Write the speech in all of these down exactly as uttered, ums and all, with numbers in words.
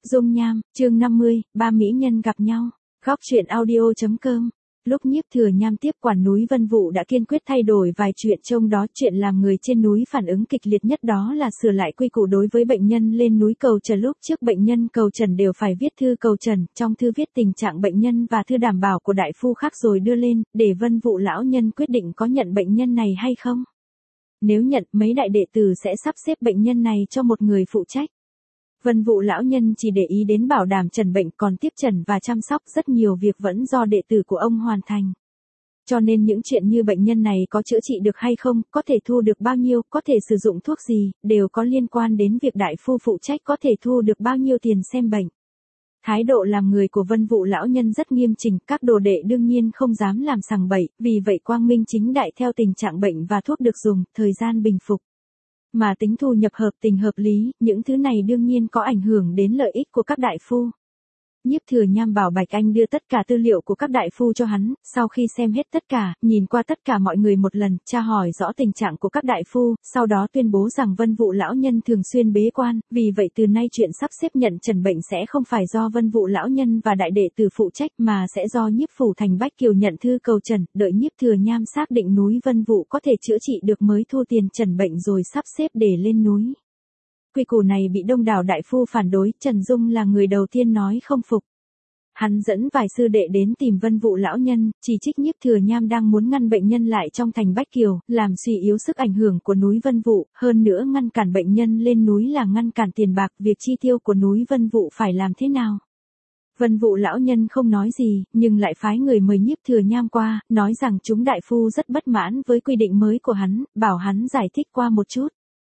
Dung nham, chương năm mươi, ba mỹ nhân gặp nhau. Góc truyện audio chấm com. Lúc Nhiếp Thừa Nham tiếp quản núi Vân Vũ đã kiên quyết thay đổi vài chuyện, trong đó chuyện làm người trên núi phản ứng kịch liệt nhất đó là sửa lại quy củ đối với bệnh nhân lên núi cầu trần. Lúc trước bệnh nhân cầu trần đều phải viết thư cầu trần, trong thư viết tình trạng bệnh nhân và thư đảm bảo của đại phu khác rồi đưa lên, để Vân Vũ lão nhân quyết định có nhận bệnh nhân này hay không. Nếu nhận, mấy đại đệ tử sẽ sắp xếp bệnh nhân này cho một người phụ trách. Vân Vũ lão nhân chỉ để ý đến bảo đảm trần bệnh, còn tiếp trần và chăm sóc rất nhiều việc vẫn do đệ tử của ông hoàn thành. Cho nên những chuyện như bệnh nhân này có chữa trị được hay không, có thể thu được bao nhiêu, có thể sử dụng thuốc gì, đều có liên quan đến việc đại phu phụ trách có thể thu được bao nhiêu tiền xem bệnh. Thái độ làm người của Vân Vũ lão nhân rất nghiêm chỉnh, các đồ đệ đương nhiên không dám làm sằng bậy, vì vậy quang minh chính đại theo tình trạng bệnh và thuốc được dùng, thời gian bình phục. Mà tính thu nhập hợp tình hợp lý, những thứ này đương nhiên có ảnh hưởng đến lợi ích của các đại phu. Nhiếp Thừa Nham bảo Bạch Anh đưa tất cả tư liệu của các đại phu cho hắn, sau khi xem hết tất cả, nhìn qua tất cả mọi người một lần, tra hỏi rõ tình trạng của các đại phu, sau đó tuyên bố rằng Vân Vũ lão nhân thường xuyên bế quan, vì vậy từ nay chuyện sắp xếp nhận trần bệnh sẽ không phải do Vân Vũ lão nhân và đại đệ tử phụ trách mà sẽ do Nhiếp Phủ Thành Bách Kiều nhận thư cầu trần, đợi Nhiếp Thừa Nham xác định núi Vân Vũ có thể chữa trị được mới thu tiền trần bệnh rồi sắp xếp để lên núi. Quy củ này bị đông đảo đại phu phản đối, Trần Dung là người đầu tiên nói không phục. Hắn dẫn vài sư đệ đến tìm Vân Vũ lão nhân, chỉ trích Nhiếp Thừa Nham đang muốn ngăn bệnh nhân lại trong thành Bách Kiều, làm suy yếu sức ảnh hưởng của núi Vân Vũ, hơn nữa ngăn cản bệnh nhân lên núi là ngăn cản tiền bạc, việc chi tiêu của núi Vân Vũ phải làm thế nào. Vân Vũ lão nhân không nói gì, nhưng lại phái người mời Nhiếp Thừa Nham qua, nói rằng chúng đại phu rất bất mãn với quy định mới của hắn, bảo hắn giải thích qua một chút.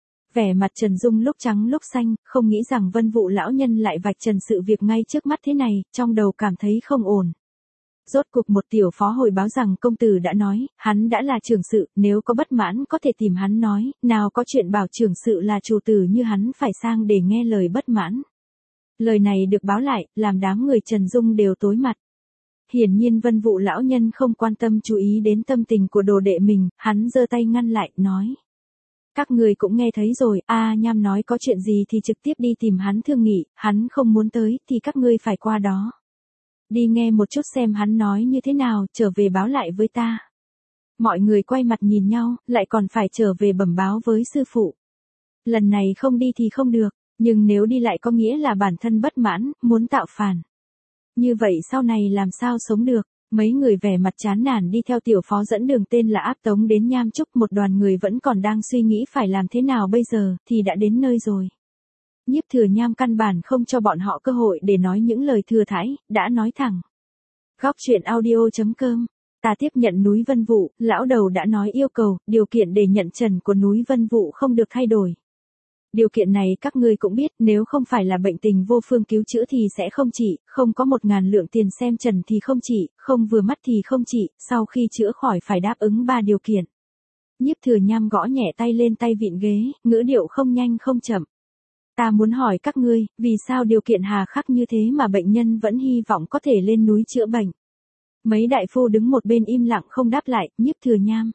Vẻ mặt Trần Dung lúc trắng lúc xanh, không nghĩ rằng Vân Vũ lão nhân lại vạch trần sự việc ngay trước mắt thế này, trong đầu cảm thấy không ổn. Rốt cuộc một tiểu phó hồi báo rằng công tử đã nói, hắn đã là trưởng sự, nếu có bất mãn có thể tìm hắn nói, nào có chuyện bảo trưởng sự là chủ tử như hắn phải sang để nghe lời bất mãn. Lời này được báo lại, làm đám người Trần Dung đều tối mặt. Hiển nhiên Vân Vũ lão nhân không quan tâm chú ý đến tâm tình của đồ đệ mình, hắn giơ tay ngăn lại, nói. Các người cũng nghe thấy rồi, A Nham nói có chuyện gì thì trực tiếp đi tìm hắn thương nghị, hắn không muốn tới thì các ngươi phải qua đó. Đi nghe một chút xem hắn nói như thế nào, trở về báo lại với ta. Mọi người quay mặt nhìn nhau, lại còn phải trở về bẩm báo với sư phụ. Lần này không đi thì không được, nhưng nếu đi lại có nghĩa là bản thân bất mãn, muốn tạo phản. Như vậy sau này làm sao sống được? Mấy người vẻ mặt chán nản đi theo tiểu phó dẫn đường tên là Áp Tống đến Nham Trúc, một đoàn người vẫn còn đang suy nghĩ phải làm thế nào bây giờ, thì đã đến nơi rồi. Nhiếp Thừa Nham căn bản không cho bọn họ cơ hội để nói những lời thừa thãi, đã nói thẳng. Góc truyện audio chấm com. Ta tiếp nhận núi Vân Vũ, lão đầu đã nói yêu cầu, điều kiện để nhận trần của núi Vân Vũ không được thay đổi. Điều kiện này các ngươi cũng biết, nếu không phải là bệnh tình vô phương cứu chữa thì sẽ không trị, không có một ngàn lượng tiền xem trần thì không trị, không vừa mắt thì không trị, sau khi chữa khỏi phải đáp ứng ba điều kiện. Nhiếp Thừa Nham gõ nhẹ tay lên tay vịn ghế, ngữ điệu không nhanh không chậm. Ta muốn hỏi các ngươi, vì sao điều kiện hà khắc như thế mà bệnh nhân vẫn hy vọng có thể lên núi chữa bệnh? Mấy đại phu đứng một bên im lặng không đáp lại, Nhiếp Thừa Nham.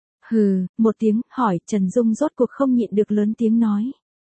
Hừ, một tiếng, hỏi, Trần Dung rốt cuộc không nhịn được lớn tiếng nói.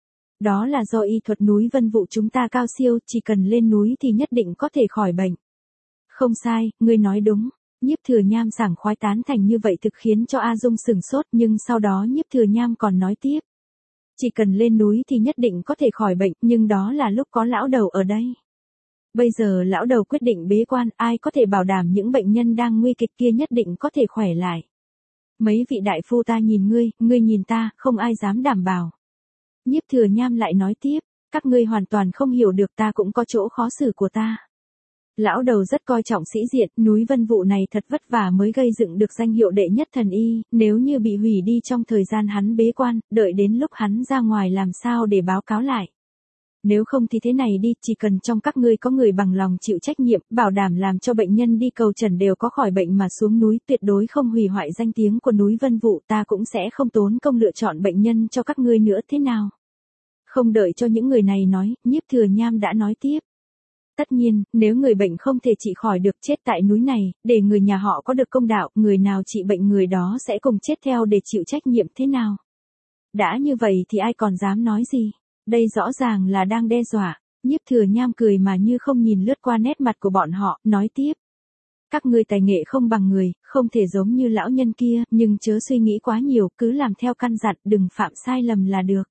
Đó là do y thuật núi Vân Vũ chúng ta cao siêu, chỉ cần lên núi thì nhất định có thể khỏi bệnh. Không sai, ngươi nói đúng. Nhiếp Thừa Nham sảng khoái tán thành như vậy thực khiến cho A Dung sửng sốt, nhưng sau đó Nhiếp Thừa Nham còn nói tiếp. Chỉ cần lên núi thì nhất định có thể khỏi bệnh, nhưng đó là lúc có lão đầu ở đây. Bây giờ lão đầu quyết định bế quan, ai có thể bảo đảm những bệnh nhân đang nguy kịch kia nhất định có thể khỏe lại. Mấy vị đại phu ta nhìn ngươi, ngươi nhìn ta, không ai dám đảm bảo. Nhiếp Thừa Nham lại nói tiếp, các ngươi hoàn toàn không hiểu được, ta cũng có chỗ khó xử của ta. Lão đầu rất coi trọng sĩ diện, núi Vân Vũ này thật vất vả mới gây dựng được danh hiệu đệ nhất thần y, nếu như bị hủy đi trong thời gian hắn bế quan, đợi đến lúc hắn ra ngoài làm sao để báo cáo lại. Nếu không thì thế này đi, chỉ cần trong các ngươi có người bằng lòng chịu trách nhiệm, bảo đảm làm cho bệnh nhân đi cầu trần đều có khỏi bệnh mà xuống núi, tuyệt đối không hủy hoại danh tiếng của núi Vân Vũ, ta cũng sẽ không tốn công lựa chọn bệnh nhân cho các ngươi nữa, thế nào? Không đợi cho những người này nói, Nhiếp Thừa Nham đã nói tiếp. Tất nhiên, nếu người bệnh không thể trị khỏi được chết tại núi này, để người nhà họ có được công đạo, người nào trị bệnh người đó sẽ cùng chết theo để chịu trách nhiệm, thế nào? Đã như vậy thì ai còn dám nói gì? Đây rõ ràng là đang đe dọa. Nhiếp Thừa Nham cười mà như không nhìn lướt qua nét mặt của bọn họ, nói tiếp. Các ngươi tài nghệ không bằng người, không thể giống như lão nhân kia, nhưng chớ suy nghĩ quá nhiều, cứ làm theo căn dặn, đừng phạm sai lầm là được.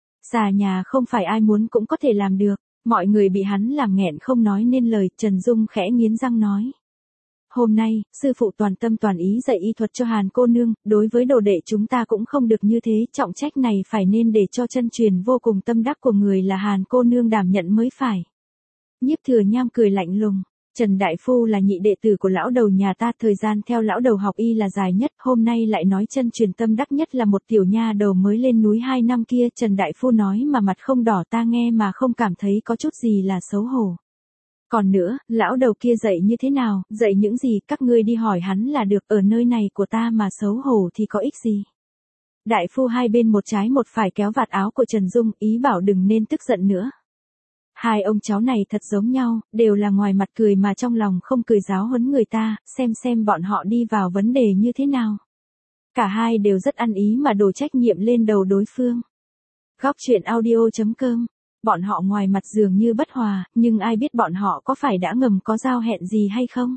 Xà nhà không phải ai muốn cũng có thể làm được, mọi người bị hắn làm nghẹn không nói nên lời, Trần Dung khẽ nghiến răng nói. Hôm nay, sư phụ toàn tâm toàn ý dạy y thuật cho Hàn cô nương, đối với đồ đệ chúng ta cũng không được như thế, trọng trách này phải nên để cho chân truyền vô cùng tâm đắc của người là Hàn cô nương đảm nhận mới phải. Nhiếp Thừa Nham cười lạnh lùng. Trần Đại Phu là nhị đệ tử của lão đầu nhà ta, thời gian theo lão đầu học y là dài nhất, hôm nay lại nói chân truyền tâm đắc nhất là một tiểu nha đầu mới lên núi hai năm kia, Trần Đại Phu nói mà mặt không đỏ, ta nghe mà không cảm thấy có chút gì là xấu hổ. Còn nữa, lão đầu kia dạy như thế nào, dạy những gì, các ngươi đi hỏi hắn là được, ở nơi này của ta mà xấu hổ thì có ích gì. Đại Phu hai bên một trái một phải kéo vạt áo của Trần Dung, ý bảo đừng nên tức giận nữa. Hai ông cháu này thật giống nhau, đều là ngoài mặt cười mà trong lòng không cười, giáo huấn người ta, xem xem bọn họ đi vào vấn đề như thế nào. Cả hai đều rất ăn ý mà đổ trách nhiệm lên đầu đối phương. Góc truyện audio chấm com. Bọn họ ngoài mặt dường như bất hòa, nhưng ai biết bọn họ có phải đã ngầm có giao hẹn gì hay không?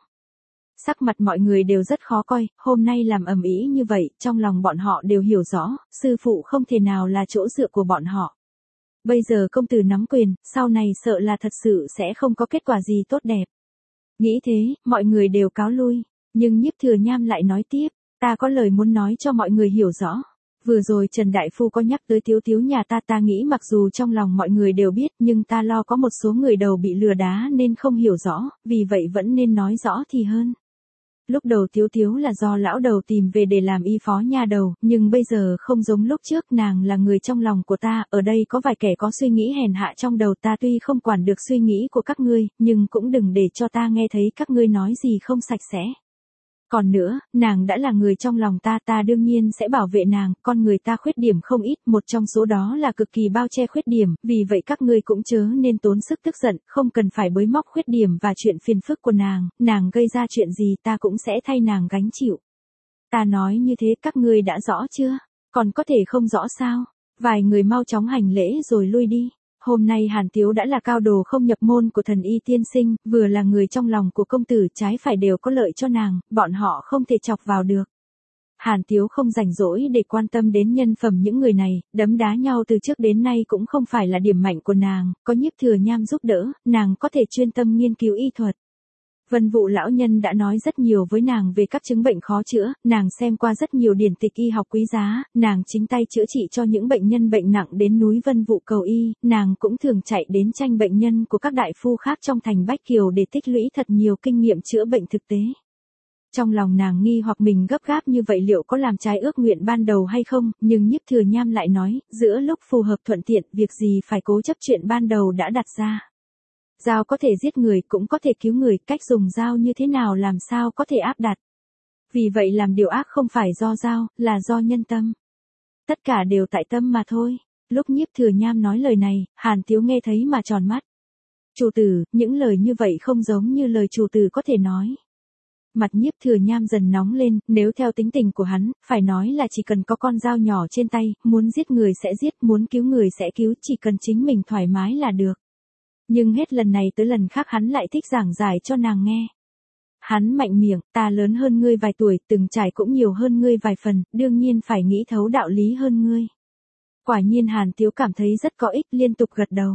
Sắc mặt mọi người đều rất khó coi, hôm nay làm ầm ĩ như vậy, trong lòng bọn họ đều hiểu rõ, sư phụ không thể nào là chỗ dựa của bọn họ. Bây giờ công tử nắm quyền, sau này sợ là thật sự sẽ không có kết quả gì tốt đẹp. Nghĩ thế, mọi người đều cáo lui, nhưng Nhiếp Thừa Nham lại nói tiếp, ta có lời muốn nói cho mọi người hiểu rõ. Vừa rồi Trần Đại Phu có nhắc tới Tiếu Tiếu nhà ta, ta nghĩ mặc dù trong lòng mọi người đều biết, nhưng ta lo có một số người đầu bị lừa đá nên không hiểu rõ, vì vậy vẫn nên nói rõ thì hơn. Lúc đầu Tiếu Tiếu là do lão đầu tìm về để làm y phó nha đầu, nhưng bây giờ không giống lúc trước, nàng là người trong lòng của ta, ở đây có vài kẻ có suy nghĩ hèn hạ trong đầu ta, tuy không quản được suy nghĩ của các ngươi, nhưng cũng đừng để cho ta nghe thấy các ngươi nói gì không sạch sẽ. Còn nữa, nàng đã là người trong lòng ta, ta đương nhiên sẽ bảo vệ nàng, con người ta khuyết điểm không ít, một trong số đó là cực kỳ bao che khuyết điểm, vì vậy các ngươi cũng chớ nên tốn sức tức giận, không cần phải bới móc khuyết điểm và chuyện phiền phức của nàng, nàng gây ra chuyện gì ta cũng sẽ thay nàng gánh chịu. Ta nói như thế các ngươi đã rõ chưa? Còn có thể không rõ sao? Vài người mau chóng hành lễ rồi lui đi. Hôm nay Hàn Tiếu đã là cao đồ không nhập môn của thần y tiên sinh, vừa là người trong lòng của công tử, trái phải đều có lợi cho nàng, bọn họ không thể chọc vào được. Hàn Tiếu không rảnh rỗi để quan tâm đến nhân phẩm những người này, đấm đá nhau từ trước đến nay cũng không phải là điểm mạnh của nàng, có Nhiếp Thừa Nham giúp đỡ, nàng có thể chuyên tâm nghiên cứu y thuật. Vân Vũ lão nhân đã nói rất nhiều với nàng về các chứng bệnh khó chữa, nàng xem qua rất nhiều điển tịch y học quý giá, nàng chính tay chữa trị cho những bệnh nhân bệnh nặng đến núi Vân Vũ cầu y, nàng cũng thường chạy đến tranh bệnh nhân của các đại phu khác trong thành Bách Kiều để tích lũy thật nhiều kinh nghiệm chữa bệnh thực tế. Trong lòng nàng nghi hoặc mình gấp gáp như vậy liệu có làm trái ước nguyện ban đầu hay không, nhưng Nhiếp Thừa Nham lại nói, giữa lúc phù hợp thuận tiện, việc gì phải cố chấp chuyện ban đầu đã đặt ra. Dao có thể giết người cũng có thể cứu người, cách dùng dao như thế nào làm sao có thể áp đặt. Vì vậy làm điều ác không phải do dao, là do nhân tâm. Tất cả đều tại tâm mà thôi. Lúc Nhiếp Thừa Nham nói lời này, Hàn Tiếu nghe thấy mà tròn mắt. Chủ tử, những lời như vậy không giống như lời chủ tử có thể nói. Mặt Nhiếp Thừa Nham dần nóng lên, nếu theo tính tình của hắn, phải nói là chỉ cần có con dao nhỏ trên tay, muốn giết người sẽ giết, muốn cứu người sẽ cứu, chỉ cần chính mình thoải mái là được. Nhưng hết lần này tới lần khác hắn lại thích giảng giải cho nàng nghe. Hắn mạnh miệng, ta lớn hơn ngươi vài tuổi, từng trải cũng nhiều hơn ngươi vài phần, đương nhiên phải nghĩ thấu đạo lý hơn ngươi. Quả nhiên Hàn Tiếu cảm thấy rất có ích, liên tục gật đầu.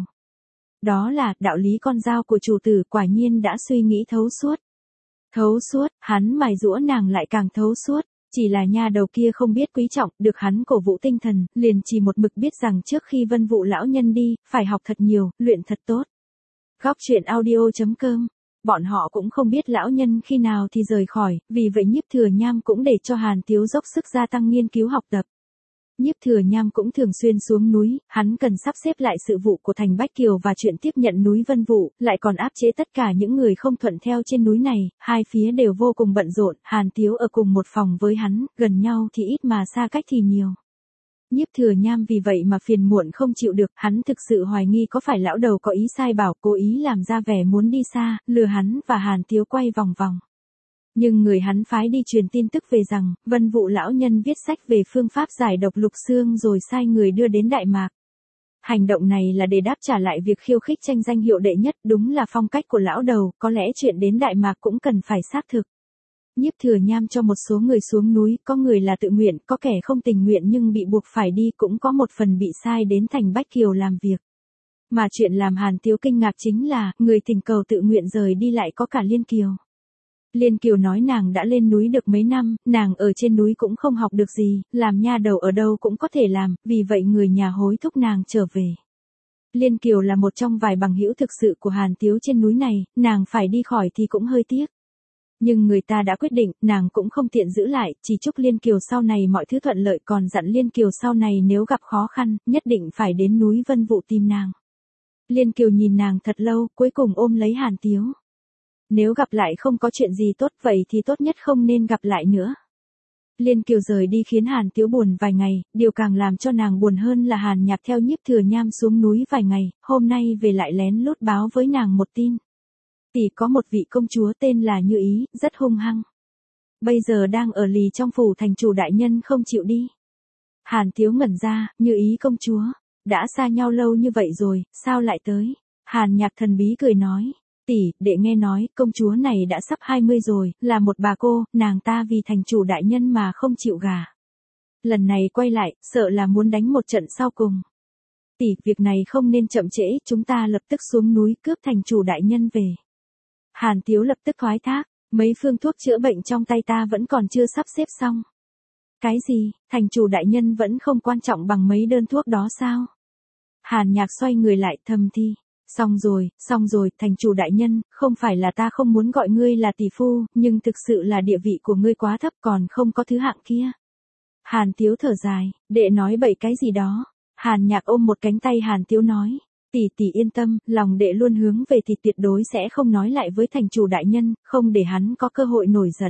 Đó là, đạo lý con dao của chủ tử quả nhiên đã suy nghĩ thấu suốt. Thấu suốt, hắn mài giũa nàng lại càng thấu suốt. Chỉ là nha đầu kia không biết quý trọng, được hắn cổ vũ tinh thần, liền chỉ một mực biết rằng trước khi Vân Vũ lão nhân đi, phải học thật nhiều, luyện thật tốt. Góc truyện audio chấm com. Bọn họ cũng không biết lão nhân khi nào thì rời khỏi, vì vậy Nhiếp Thừa Nham cũng để cho Hàn Tiếu dốc sức gia tăng nghiên cứu học tập. Nhiếp Thừa Nham cũng thường xuyên xuống núi, hắn cần sắp xếp lại sự vụ của thành Bách Kiều và chuyện tiếp nhận núi Vân Vũ, lại còn áp chế tất cả những người không thuận theo trên núi này, hai phía đều vô cùng bận rộn, Hàn Tiếu ở cùng một phòng với hắn, gần nhau thì ít mà xa cách thì nhiều. Nhiếp Thừa Nham vì vậy mà phiền muộn không chịu được, hắn thực sự hoài nghi có phải lão đầu có ý sai bảo, cố ý làm ra vẻ muốn đi xa, lừa hắn và Hàn Tiếu quay vòng vòng. Nhưng người hắn phái đi truyền tin tức về rằng, Vân Vũ lão nhân viết sách về phương pháp giải độc lục xương rồi sai người đưa đến Đại Mạc. Hành động này là để đáp trả lại việc khiêu khích tranh danh hiệu đệ nhất, đúng là phong cách của lão đầu, có lẽ chuyện đến Đại Mạc cũng cần phải xác thực. Nhiếp Thừa Nham cho một số người xuống núi, có người là tự nguyện, có kẻ không tình nguyện nhưng bị buộc phải đi, cũng có một phần bị sai đến thành Bách Kiều làm việc. Mà chuyện làm Hàn Tiếu kinh ngạc chính là, người tình cầu tự nguyện rời đi lại có cả Liên Kiều. Liên Kiều nói nàng đã lên núi được mấy năm, nàng ở trên núi cũng không học được gì, làm nha đầu ở đâu cũng có thể làm, vì vậy người nhà hối thúc nàng trở về. Liên Kiều là một trong vài bằng hữu thực sự của Hàn Tiếu trên núi này, nàng phải đi khỏi thì cũng hơi tiếc. Nhưng người ta đã quyết định, nàng cũng không tiện giữ lại, chỉ chúc Liên Kiều sau này mọi thứ thuận lợi, còn dặn Liên Kiều sau này nếu gặp khó khăn, nhất định phải đến núi Vân Vũ tìm nàng. Liên Kiều nhìn nàng thật lâu, cuối cùng ôm lấy Hàn Tiếu. Nếu gặp lại không có chuyện gì tốt, vậy thì tốt nhất không nên gặp lại nữa. Liên Kiều rời đi khiến Hàn Tiếu buồn vài ngày, điều càng làm cho nàng buồn hơn là Hàn Nhạc theo Nhiếp Thừa Nham xuống núi vài ngày, hôm nay về lại lén lút báo với nàng một tin. Tỷ có một vị công chúa tên là Như Ý, rất hung hăng. Bây giờ đang ở lì trong phủ thành chủ đại nhân không chịu đi. Hàn Tiếu ngẩn ra, Như Ý công chúa, đã xa nhau lâu như vậy rồi, sao lại tới? Hàn Nhạc thần bí cười nói, tỷ, đệ nghe nói, công chúa này đã sắp hai mươi rồi, là một bà cô, nàng ta vì thành chủ đại nhân mà không chịu gả. Lần này quay lại, sợ là muốn đánh một trận sau cùng. Tỷ, việc này không nên chậm trễ, chúng ta lập tức xuống núi cướp thành chủ đại nhân về. Hàn Tiếu lập tức thoái thác, mấy phương thuốc chữa bệnh trong tay ta vẫn còn chưa sắp xếp xong. Cái gì, thành chủ đại nhân vẫn không quan trọng bằng mấy đơn thuốc đó sao? Hàn Nhạc xoay người lại thầm thi. Xong rồi, xong rồi, thành chủ đại nhân, không phải là ta không muốn gọi ngươi là tỷ phu, nhưng thực sự là địa vị của ngươi quá thấp còn không có thứ hạng kia. Hàn Tiếu thở dài, đệ nói bậy cái gì đó. Hàn Nhạc ôm một cánh tay Hàn Tiếu nói, tỷ tỷ yên tâm, lòng đệ luôn hướng về thì tuyệt đối sẽ không nói lại với thành chủ đại nhân, không để hắn có cơ hội nổi giận.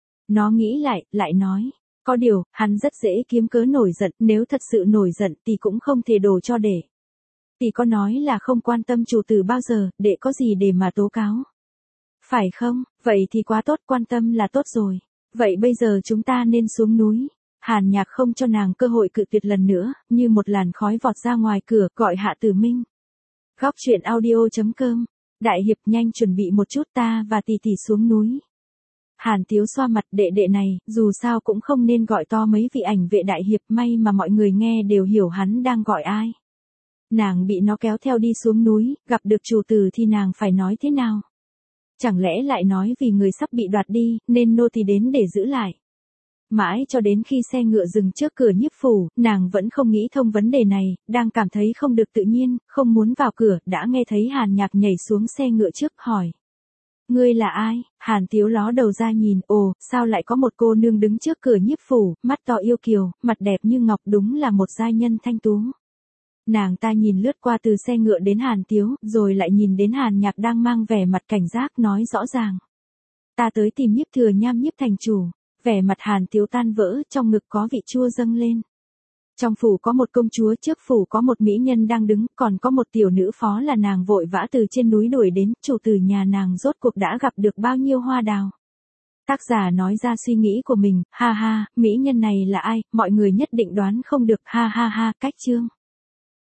Nó nghĩ lại, lại nói, có điều, hắn rất dễ kiếm cớ nổi giận, nếu thật sự nổi giận thì cũng không thể đổ cho đệ. Tỷ có nói là không quan tâm chủ tử bao giờ, đệ có gì để mà tố cáo? Phải không, vậy thì quá tốt, quan tâm là tốt rồi. Vậy bây giờ chúng ta nên xuống núi. Hàn Nhạc không cho nàng cơ hội cự tuyệt lần nữa, như một làn khói vọt ra ngoài cửa, gọi Hạ Tử Minh. Góc truyện audio chấm com. Đại hiệp nhanh chuẩn bị một chút, ta và tỷ tỷ xuống núi. Hàn Tiếu xoa mặt, đệ đệ này, dù sao cũng không nên gọi to mấy vị ảnh vệ đại hiệp, may mà mọi người nghe đều hiểu hắn đang gọi ai. Nàng bị nó kéo theo đi xuống núi, gặp được chủ tử thì nàng phải nói thế nào? Chẳng lẽ lại nói vì người sắp bị đoạt đi, nên nô tỳ đến để giữ lại? Mãi cho đến khi xe ngựa dừng trước cửa Nhiếp phủ, nàng vẫn không nghĩ thông vấn đề này, đang cảm thấy không được tự nhiên, không muốn vào cửa, đã nghe thấy Hàn Nhạc nhảy xuống xe ngựa trước, hỏi. Ngươi là ai? Hàn Tiếu ló đầu ra nhìn, ồ, sao lại có một cô nương đứng trước cửa Nhiếp phủ, mắt to yêu kiều, mặt đẹp như ngọc, đúng là một giai nhân thanh tú. Nàng ta nhìn lướt qua từ xe ngựa đến Hàn Tiếu, rồi lại nhìn đến Hàn Nhạc đang mang vẻ mặt cảnh giác, nói rõ ràng. Ta tới tìm Nhiếp Thừa Nham Nhiếp thành chủ. Vẻ mặt Hàn Tiếu tan vỡ, trong ngực có vị chua dâng lên. Trong phủ có một công chúa, trước phủ có một mỹ nhân đang đứng, còn có một tiểu nữ phó là nàng vội vã từ trên núi đuổi đến, chủ tử nhà nàng rốt cuộc đã gặp được bao nhiêu hoa đào. Tác giả nói ra suy nghĩ của mình, ha ha, mỹ nhân này là ai, mọi người nhất định đoán không được, ha ha ha, cách chương.